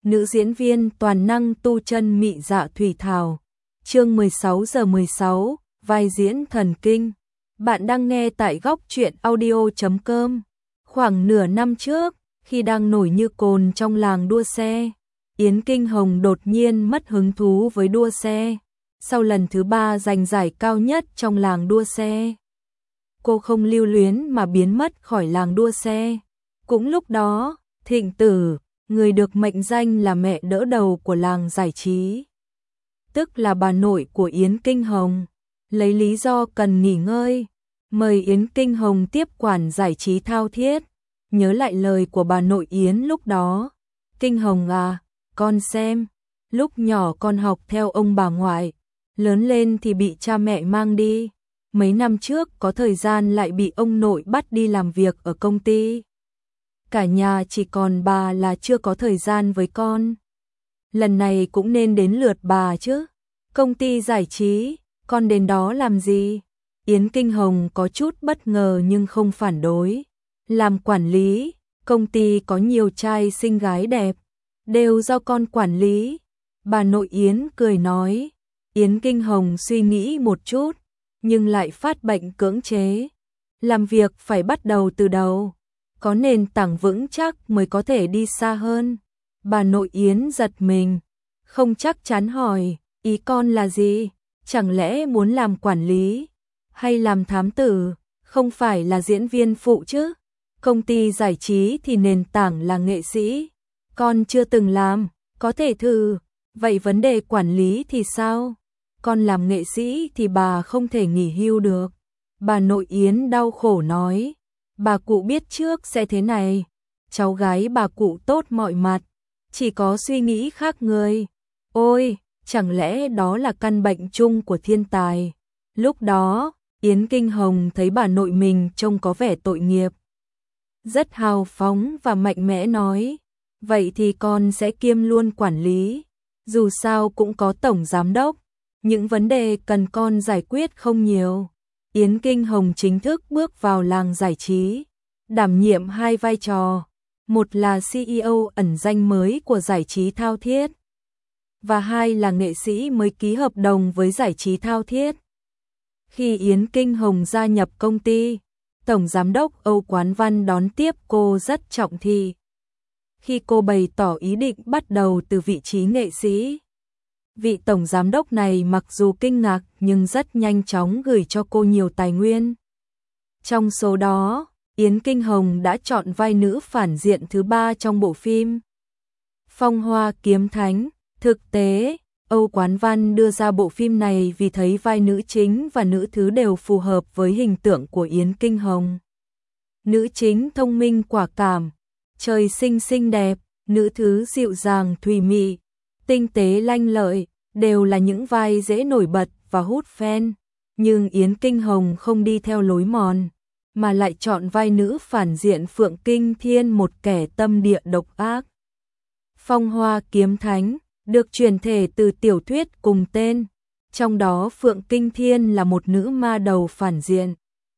nữ diễn viên toàn năng tu chân mị dạ Thủy Thảo. Chương 16:16, vai diễn thần kinh. Bạn đang nghe tại góc truyện audio.com. Khoảng nửa năm trước, khi đang nổi như cồn trong làng đua xe, Yến Kinh Hồng đột nhiên mất hứng thú với đua xe. Sau lần thứ 3 giành giải cao nhất trong làng đua xe, cô không lưu luyến mà biến mất khỏi làng đua xe. Cũng lúc đó, Thịnh Tử, người được mệnh danh là mẹ đỡ đầu của làng giải trí, tức là bà nội của Yến Kinh Hồng, lấy lý do cần nghỉ ngơi, mời Yến Kinh Hồng tiếp quản giải trí Thao Thiết. Nhớ lại lời của bà nội Yến lúc đó, Kinh Hồng à, con xem, lúc nhỏ con học theo ông bà ngoại, lớn lên thì bị cha mẹ mang đi, mấy năm trước có thời gian lại bị ông nội bắt đi làm việc ở công ty. Cả nhà chỉ còn bà là chưa có thời gian với con. Lần này cũng nên đến lượt bà chứ. Công ty giải trí, con đến đó làm gì? Yến Kinh Hồng có chút bất ngờ nhưng không phản đối. Làm quản lý, công ty có nhiều trai xinh gái đẹp, đều do con quản lý. Bà nội Yến cười nói. Yến Kinh Hồng suy nghĩ một chút, nhưng lại phát bệnh cưỡng chế. Làm việc phải bắt đầu từ đầu, có nền tảng vững chắc mới có thể đi xa hơn. Bà nội Yến giật mình, không chắc chắn hỏi, ý con là gì? Chẳng lẽ muốn làm quản lý, hay làm thám tử, không phải là diễn viên phụ chứ? Công ty giải trí thì nền tảng là nghệ sĩ, con chưa từng làm, có thể thử. Vậy vấn đề quản lý thì sao? Con làm nghệ sĩ thì bà không thể nghỉ hưu được. Bà nội Yến đau khổ nói. Bà cụ biết trước sẽ thế này. Cháu gái bà cụ tốt mọi mặt, chỉ có suy nghĩ khác người. Ôi, chẳng lẽ đó là căn bệnh chung của thiên tài? Lúc đó, Yến Kinh Hồng thấy bà nội mình trông có vẻ tội nghiệp. Rất hào phóng và mạnh mẽ nói. Vậy thì con sẽ kiêm luôn quản lý. Dù sao cũng có tổng giám đốc. Những vấn đề cần con giải quyết không nhiều. Yến Kinh Hồng chính thức bước vào làng giải trí, đảm nhiệm hai vai trò, một là CEO ẩn danh mới của giải trí Thao Thiết, và hai là nghệ sĩ mới ký hợp đồng với giải trí Thao Thiết. Khi Yến Kinh Hồng gia nhập công ty, Tổng Giám đốc Âu Quán Văn đón tiếp cô rất trọng thị. Khi cô bày tỏ ý định bắt đầu từ vị trí nghệ sĩ, vị tổng giám đốc này mặc dù kinh ngạc nhưng rất nhanh chóng gửi cho cô nhiều tài nguyên. Trong số đó, Yến Kinh Hồng đã chọn vai nữ phản diện thứ 3 trong bộ phim Phong Hoa Kiếm Thánh. Thực tế, Âu Quán Văn đưa ra bộ phim này vì thấy vai nữ chính và nữ thứ đều phù hợp với hình tượng của Yến Kinh Hồng. Nữ chính thông minh quả cảm, trời sinh xinh đẹp, nữ thứ dịu dàng thùy mị, tinh tế lanh lợi, đều là những vai dễ nổi bật và hút fan. Nhưng Yến Kinh Hồng không đi theo lối mòn, mà lại chọn vai nữ phản diện Phượng Kinh Thiên, một kẻ tâm địa độc ác. Phong Hoa Kiếm Thánh được chuyển thể từ tiểu thuyết cùng tên, trong đó Phượng Kinh Thiên là một nữ ma đầu phản diện.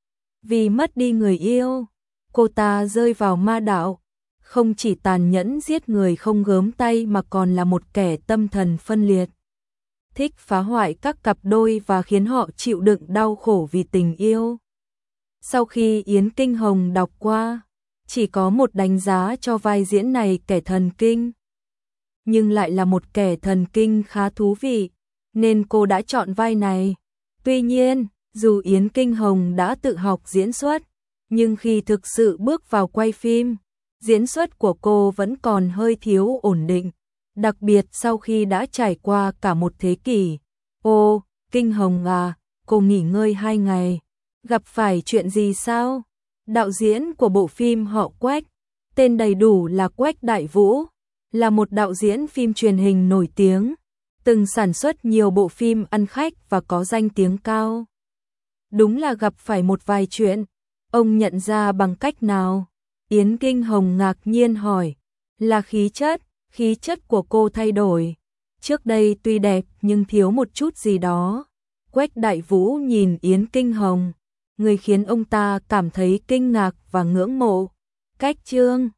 Vì mất đi người yêu, cô ta rơi vào ma đạo, không chỉ tàn nhẫn giết người không gớm tay mà còn là một kẻ tâm thần phân liệt, thích phá hoại các cặp đôi và khiến họ chịu đựng đau khổ vì tình yêu. Sau khi Yến Kinh Hồng đọc qua, chỉ có một đánh giá cho vai diễn này kẻ thần kinh, nhưng lại là một kẻ thần kinh khá thú vị, nên cô đã chọn vai này. Tuy nhiên, dù Yến Kinh Hồng đã tự học diễn xuất, nhưng khi thực sự bước vào quay phim, diễn xuất của cô vẫn còn hơi thiếu ổn định, đặc biệt sau khi đã trải qua cả một thế kỷ. Ô, Kinh Hồng à, cô nghỉ ngơi 2 ngày, gặp phải chuyện gì sao? Đạo diễn của bộ phim họ Quách, tên đầy đủ là Quách Đại Vũ, là một đạo diễn phim truyền hình nổi tiếng, từng sản xuất nhiều bộ phim ăn khách và có danh tiếng cao. Đúng là gặp phải một vài chuyện, ông nhận ra bằng cách nào? Yến Kinh Hồng ngạc nhiên hỏi. Là khí chất của cô thay đổi. Trước đây tuy đẹp nhưng thiếu một chút gì đó. Quách Đại Vũ nhìn Yến Kinh Hồng, người khiến ông ta cảm thấy kinh ngạc và ngưỡng mộ. Cách Trương